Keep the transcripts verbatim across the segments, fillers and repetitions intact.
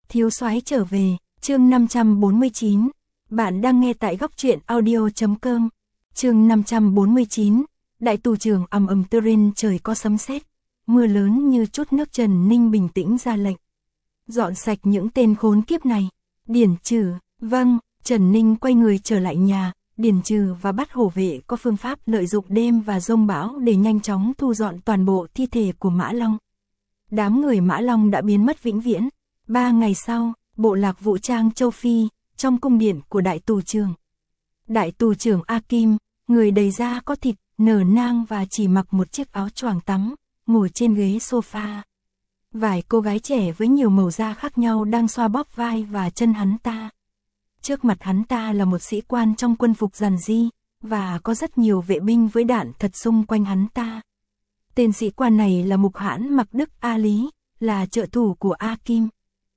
Thiếu soái trở về, chương năm trăm bốn mươi chín. Bạn đang nghe tại góc truyện audio chấm com. Chương năm trăm bốn mươi chín. Đại tù trưởng ầm ầm tơ rên, trời có sấm sét, mưa lớn như chút nước. Trần Ninh bình tĩnh ra lệnh. Dọn sạch những tên khốn kiếp này. Điển Trừ, vâng. Trần Ninh quay người trở lại nhà. Điển Trừ và Bát Hổ vệ có phương pháp lợi dụng đêm và giông bão để nhanh chóng thu dọn toàn bộ thi thể của Mã Long. Đám người Mã Long đã biến mất vĩnh viễn. Ba ngày sau, bộ lạc vũ trang châu Phi, trong cung điện của đại tù trưởng. Đại tù trưởng A Kim, người đầy da có thịt, nở nang và chỉ mặc một chiếc áo choàng tắm, ngồi trên ghế sofa. Vài cô gái trẻ với nhiều màu da khác nhau đang xoa bóp vai và chân hắn ta. Trước mặt hắn ta là một sĩ quan trong quân phục giản dị, và có rất nhiều vệ binh với đạn thật xung quanh hắn ta. Tên sĩ quan này là Mục Hãn Mặc Đức A Lý, là trợ thủ của A Kim.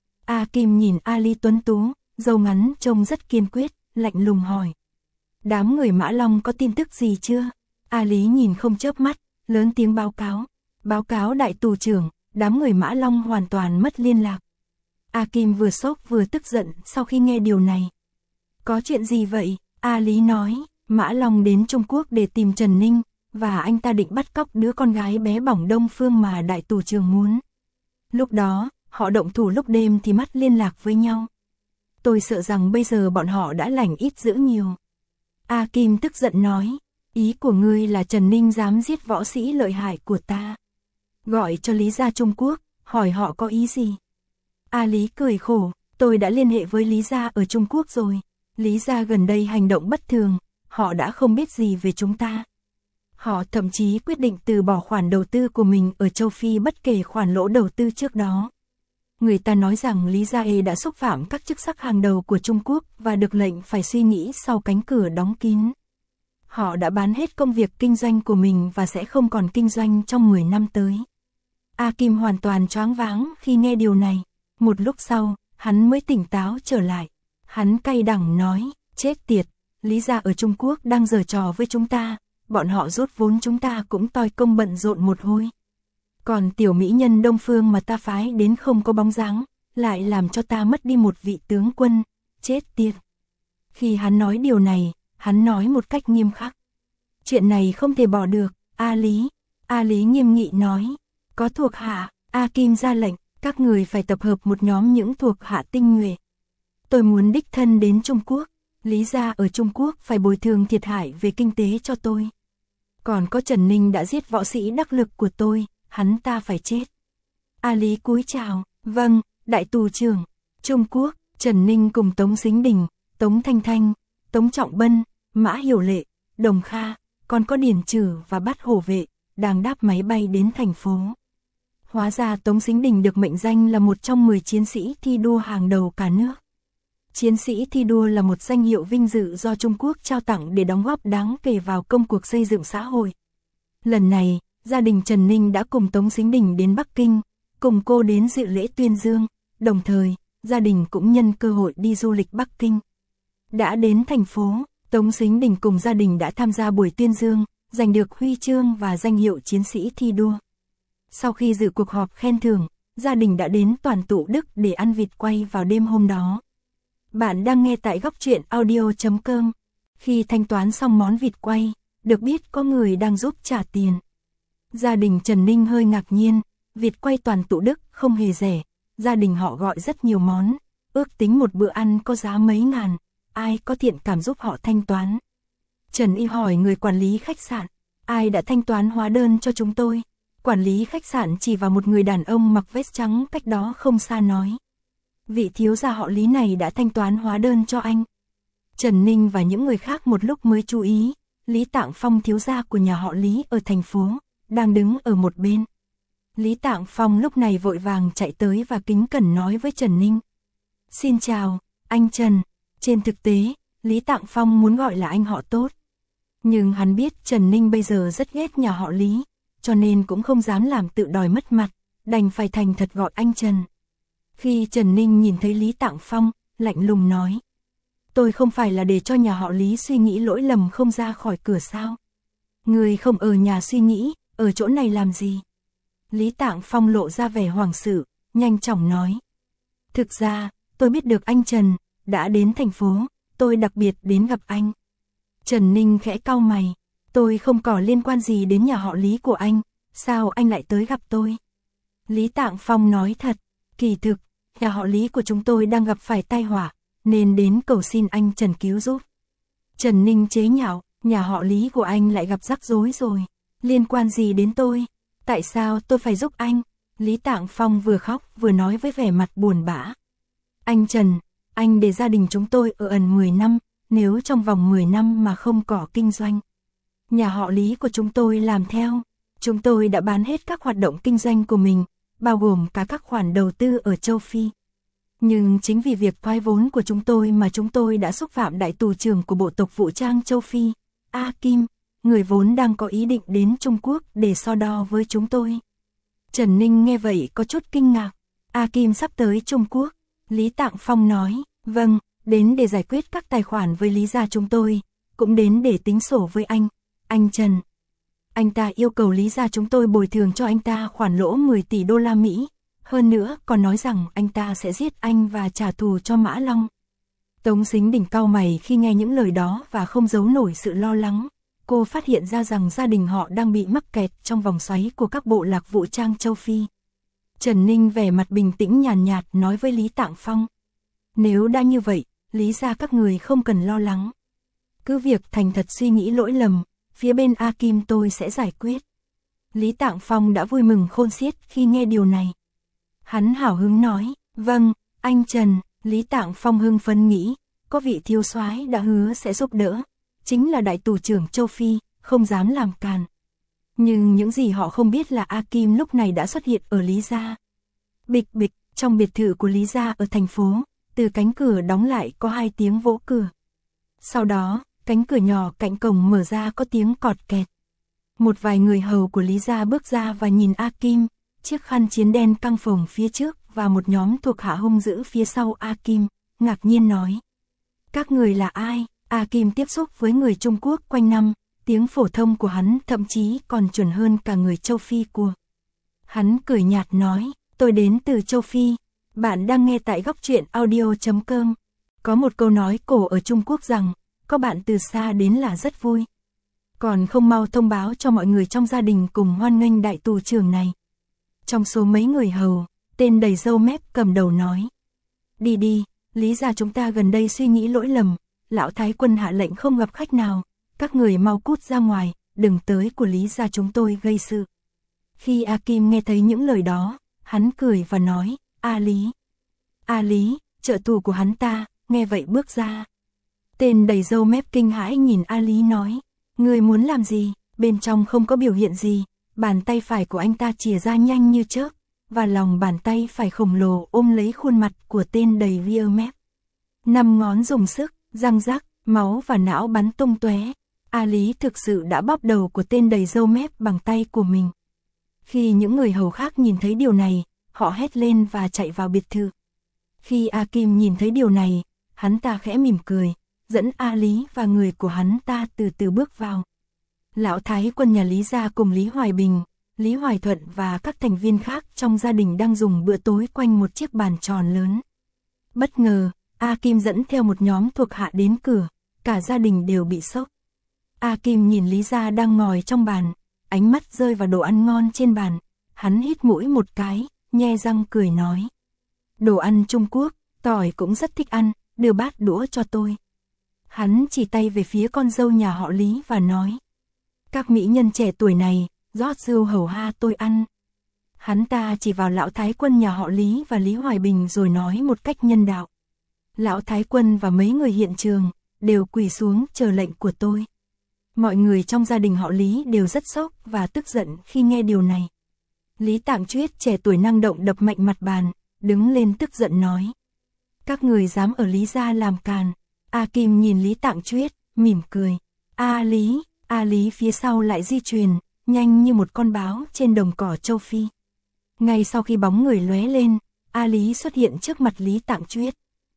A Kim nhìn A Lý tuấn tú, râu ngắn trông rất kiên quyết, lạnh lùng hỏi. Đám người Mã Long có tin tức gì chưa? A Lý nhìn không chớp mắt, lớn tiếng báo cáo. Báo cáo đại tù trưởng, đám người Mã Long hoàn toàn mất liên lạc. A Kim vừa sốc vừa tức giận sau khi nghe điều này. Có chuyện gì vậy? A Lý nói, Mã Long đến Trung Quốc để tìm Trần Ninh, và anh ta định bắt cóc đứa con gái bé bỏng Đông Phương mà đại tù trưởng muốn. Lúc đó, họ động thủ lúc đêm thì mất liên lạc với nhau. Tôi sợ rằng bây giờ bọn họ đã lành ít dữ nhiều. A Kim tức giận nói, ý của ngươi là Trần Ninh dám giết võ sĩ lợi hại của ta. Gọi cho Lý gia Trung Quốc, hỏi họ có ý gì. A Lý cười khổ, tôi đã liên hệ với Lý gia ở Trung Quốc rồi. Lý gia gần đây hành động bất thường, họ đã không biết gì về chúng ta. Họ thậm chí quyết định từ bỏ khoản đầu tư của mình ở châu Phi bất kể khoản lỗ đầu tư trước đó. Người ta nói rằng Lý Gia E đã xúc phạm các chức sắc hàng đầu của Trung Quốc và được lệnh phải suy nghĩ sau cánh cửa đóng kín. Họ đã bán hết công việc kinh doanh của mình và sẽ không còn kinh doanh trong mười năm tới. A Kim hoàn toàn choáng váng khi nghe điều này. Một lúc sau, hắn mới tỉnh táo trở lại. Hắn cay đắng nói, chết tiệt, Lý Gia ở Trung Quốc đang giở trò với chúng ta. Bọn họ rút vốn chúng ta cũng toi công bận rộn một hồi. Còn tiểu mỹ nhân Đông Phương mà ta phái đến không có bóng dáng, lại làm cho ta mất đi một vị tướng quân, chết tiệt. Khi hắn nói điều này, hắn nói một cách nghiêm khắc. Chuyện này không thể bỏ được, A Lý. A Lý nghiêm nghị nói, có thuộc hạ, A Kim ra lệnh, các người phải tập hợp một nhóm những thuộc hạ tinh nhuệ. Tôi muốn đích thân đến Trung Quốc, Lý gia ở Trung Quốc phải bồi thường thiệt hại về kinh tế cho tôi. Còn có Trần Ninh đã giết võ sĩ đắc lực của tôi, hắn ta phải chết. A Lý cúi chào, vâng, đại tù trưởng. Trung Quốc, Trần Ninh cùng Tống Sính Đình, Tống Thanh Thanh, Tống Trọng Bân, Mã Hiểu Lệ, Đồng Kha, còn có Điển Trừ và Bát Hổ vệ, đang đáp máy bay đến thành phố. Hóa ra Tống Sính Đình được mệnh danh là một trong mười chiến sĩ thi đua hàng đầu cả nước. Chiến sĩ thi đua là một danh hiệu vinh dự do Trung Quốc trao tặng để đóng góp đáng kể vào công cuộc xây dựng xã hội. Lần này, gia đình Trần Ninh đã cùng Tống Sính Đình đến Bắc Kinh, cùng cô đến dự lễ tuyên dương, đồng thời, gia đình cũng nhân cơ hội đi du lịch Bắc Kinh. Đã đến thành phố, Tống Sính Đình cùng gia đình đã tham gia buổi tuyên dương, giành được huy chương và danh hiệu chiến sĩ thi đua. Sau khi dự cuộc họp khen thưởng, gia đình đã đến Toàn Tụ Đức để ăn vịt quay vào đêm hôm đó. Bạn đang nghe tại góc truyện audio chấm com. Khi thanh toán xong món vịt quay, được biết có người đang giúp trả tiền. Gia đình Trần Ninh hơi ngạc nhiên, vịt quay Toàn Tụ Đức không hề rẻ, gia đình họ gọi rất nhiều món, ước tính một bữa ăn có giá mấy ngàn, ai có thiện cảm giúp họ thanh toán. Trần Y hỏi người quản lý khách sạn, ai đã thanh toán hóa đơn cho chúng tôi? Quản lý khách sạn chỉ vào một người đàn ông mặc vest trắng cách đó không xa nói. Vị thiếu gia họ Lý này đã thanh toán hóa đơn cho anh. Trần Ninh và những người khác một lúc mới chú ý, Lý Tạng Phong thiếu gia của nhà họ Lý ở thành phố, đang đứng ở một bên. Lý Tạng Phong lúc này vội vàng chạy tới và kính cẩn nói với Trần Ninh. Xin chào, anh Trần. Trên thực tế, Lý Tạng Phong muốn gọi là anh họ tốt. Nhưng hắn biết Trần Ninh bây giờ rất ghét nhà họ Lý, cho nên cũng không dám làm tự đòi mất mặt, đành phải thành thật gọi anh Trần. Khi Trần Ninh nhìn thấy Lý Tạng Phong, lạnh lùng nói. Tôi không phải là để cho nhà họ Lý suy nghĩ lỗi lầm không ra khỏi cửa sao? Người không ở nhà suy nghĩ, ở chỗ này làm gì? Lý Tạng Phong lộ ra vẻ hoảng sự, nhanh chóng nói. Thực ra, tôi biết được anh Trần đã đến thành phố, tôi đặc biệt đến gặp anh. Trần Ninh khẽ cau mày, tôi không có liên quan gì đến nhà họ Lý của anh, sao anh lại tới gặp tôi? Lý Tạng Phong nói thật, kỳ thực, nhà họ Lý của chúng tôi đang gặp phải tai họa, nên đến cầu xin anh Trần cứu giúp. Trần Ninh chế nhạo, nhà họ Lý của anh lại gặp rắc rối rồi, liên quan gì đến tôi? Tại sao tôi phải giúp anh? Lý Tạng Phong vừa khóc vừa nói với vẻ mặt buồn bã. Anh Trần, anh để gia đình chúng tôi ở ẩn mười năm, nếu trong vòng mười năm mà không có kinh doanh. Nhà họ Lý của chúng tôi làm theo, chúng tôi đã bán hết các hoạt động kinh doanh của mình, bao gồm cả các khoản đầu tư ở châu Phi. Nhưng chính vì việc thoái vốn của chúng tôi mà chúng tôi đã xúc phạm đại tù trưởng của bộ tộc vũ trang châu Phi, A Kim, người vốn đang có ý định đến Trung Quốc để so đo với chúng tôi. Trần Ninh nghe vậy có chút kinh ngạc, A Kim sắp tới Trung Quốc. Lý Tạng Phong nói, vâng, đến để giải quyết các tài khoản với Lý gia chúng tôi, cũng đến để tính sổ với anh, anh Trần. Anh ta yêu cầu Lý gia chúng tôi bồi thường cho anh ta khoản lỗ mười tỷ đô la Mỹ, hơn nữa còn nói rằng anh ta sẽ giết anh và trả thù cho Mã Long. Tống Sính Đình cau mày khi nghe những lời đó và không giấu nổi sự lo lắng. Cô phát hiện ra rằng gia đình họ đang bị mắc kẹt trong vòng xoáy của các bộ lạc vũ trang châu Phi. Trần Ninh vẻ mặt bình tĩnh nhàn nhạt, nhạt nói với Lý Tạng Phong. Nếu đã như vậy, Lý gia các người không cần lo lắng. Cứ việc thành thật suy nghĩ lỗi lầm, phía bên A Kim tôi sẽ giải quyết. Lý Tạng Phong đã vui mừng khôn xiết khi nghe điều này. Hắn hào hứng nói, vâng, anh Trần. Lý Tạng Phong hưng phấn nghĩ, có vị thiếu soái đã hứa sẽ giúp đỡ, chính là đại tù trưởng châu Phi, không dám làm càn. Nhưng những gì họ không biết là A Kim lúc này đã xuất hiện ở Lý gia. Bịch bịch, trong biệt thự của Lý gia ở thành phố, từ cánh cửa đóng lại có hai tiếng vỗ cửa. Sau đó, cánh cửa nhỏ cạnh cổng mở ra có tiếng cọt kẹt. Một vài người hầu của Lý gia bước ra và nhìn A Kim, chiếc khăn chiến đen căng phồng phía trước và một nhóm thuộc hạ hung dữ phía sau A Kim, ngạc nhiên nói. Các người là ai? A Kim tiếp xúc với người Trung Quốc quanh năm, tiếng phổ thông của hắn thậm chí còn chuẩn hơn cả người châu Phi của. Hắn cười nhạt nói, tôi đến từ châu Phi, bạn đang nghe tại góc truyện audio chấm com. Có một câu nói cổ ở Trung Quốc rằng, có bạn từ xa đến là rất vui. Còn không mau thông báo cho mọi người trong gia đình cùng hoan nghênh đại tù trưởng này. Trong số mấy người hầu, tên đầy râu mép cầm đầu nói. Đi đi, Lý gia chúng ta gần đây suy nghĩ lỗi lầm, lão thái quân hạ lệnh không gặp khách nào, các người mau cút ra ngoài, đừng tới của Lý gia chúng tôi gây sự. Khi A Kim nghe thấy những lời đó, hắn cười và nói, A Lý. A Lý, trợ thủ của hắn ta, nghe vậy bước ra. Tên đầy râu mép kinh hãi nhìn A Lý nói, người muốn làm gì? Bên trong không có biểu hiện gì, bàn tay phải của anh ta chìa ra nhanh như chớp, và lòng bàn tay phải khổng lồ ôm lấy khuôn mặt của tên đầy ria mép. Năm ngón dùng sức, răng rắc, máu và não bắn tung tóe. A Lý thực sự đã bóp đầu của tên đầy râu mép bằng tay của mình. Khi những người hầu khác nhìn thấy điều này, họ hét lên và chạy vào biệt thự. Khi A Kim nhìn thấy điều này, hắn ta khẽ mỉm cười, dẫn A Lý và người của hắn ta từ từ bước vào. Lão thái quân nhà Lý gia cùng Lý Hoài Bình, Lý Hoài Thuận và các thành viên khác trong gia đình đang dùng bữa tối quanh một chiếc bàn tròn lớn. Bất ngờ, A Kim dẫn theo một nhóm thuộc hạ đến cửa, cả gia đình đều bị sốc. A Kim nhìn Lý gia đang ngồi trong bàn, ánh mắt rơi vào đồ ăn ngon trên bàn, hắn hít mũi một cái, nhe răng cười nói. Đồ ăn Trung Quốc, tỏi cũng rất thích ăn, đưa bát đũa cho tôi. Hắn chỉ tay về phía con dâu nhà họ Lý và nói. Các mỹ nhân trẻ tuổi này, rót rượu hầu ha tôi ăn. Hắn ta chỉ vào lão thái quân nhà họ Lý và Lý Hoài Bình rồi nói một cách nhân đạo. Lão thái quân và mấy người hiện trường, đều quỳ xuống chờ lệnh của tôi. Mọi người trong gia đình họ Lý đều rất sốc và tức giận khi nghe điều này. Lý Tạng Chuyết trẻ tuổi năng động đập mạnh mặt bàn, đứng lên tức giận nói. Các người dám ở Lý gia làm càn. A Kim nhìn Lý Tạng Chuyết, mỉm cười. A Lý, A Lý phía sau lại di chuyển, nhanh như một con báo trên đồng cỏ châu Phi. Ngay sau khi bóng người lóe lên, A Lý xuất hiện trước mặt Lý Tạng Chuyết.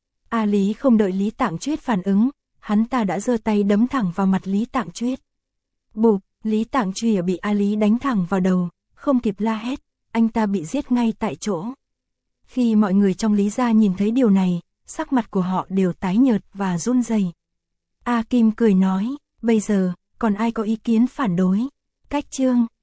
A Lý không đợi Lý Tạng Chuyết phản ứng, hắn ta đã giơ tay đấm thẳng vào mặt Lý Tạng Chuyết. Bụp, Lý Tạng Chuyết bị A Lý đánh thẳng vào đầu, không kịp la hét, anh ta bị giết ngay tại chỗ. Khi mọi người trong Lý gia nhìn thấy điều này, sắc mặt của họ đều tái nhợt và run rẩy. A Kim cười nói, bây giờ, còn ai có ý kiến phản đối? Cách chương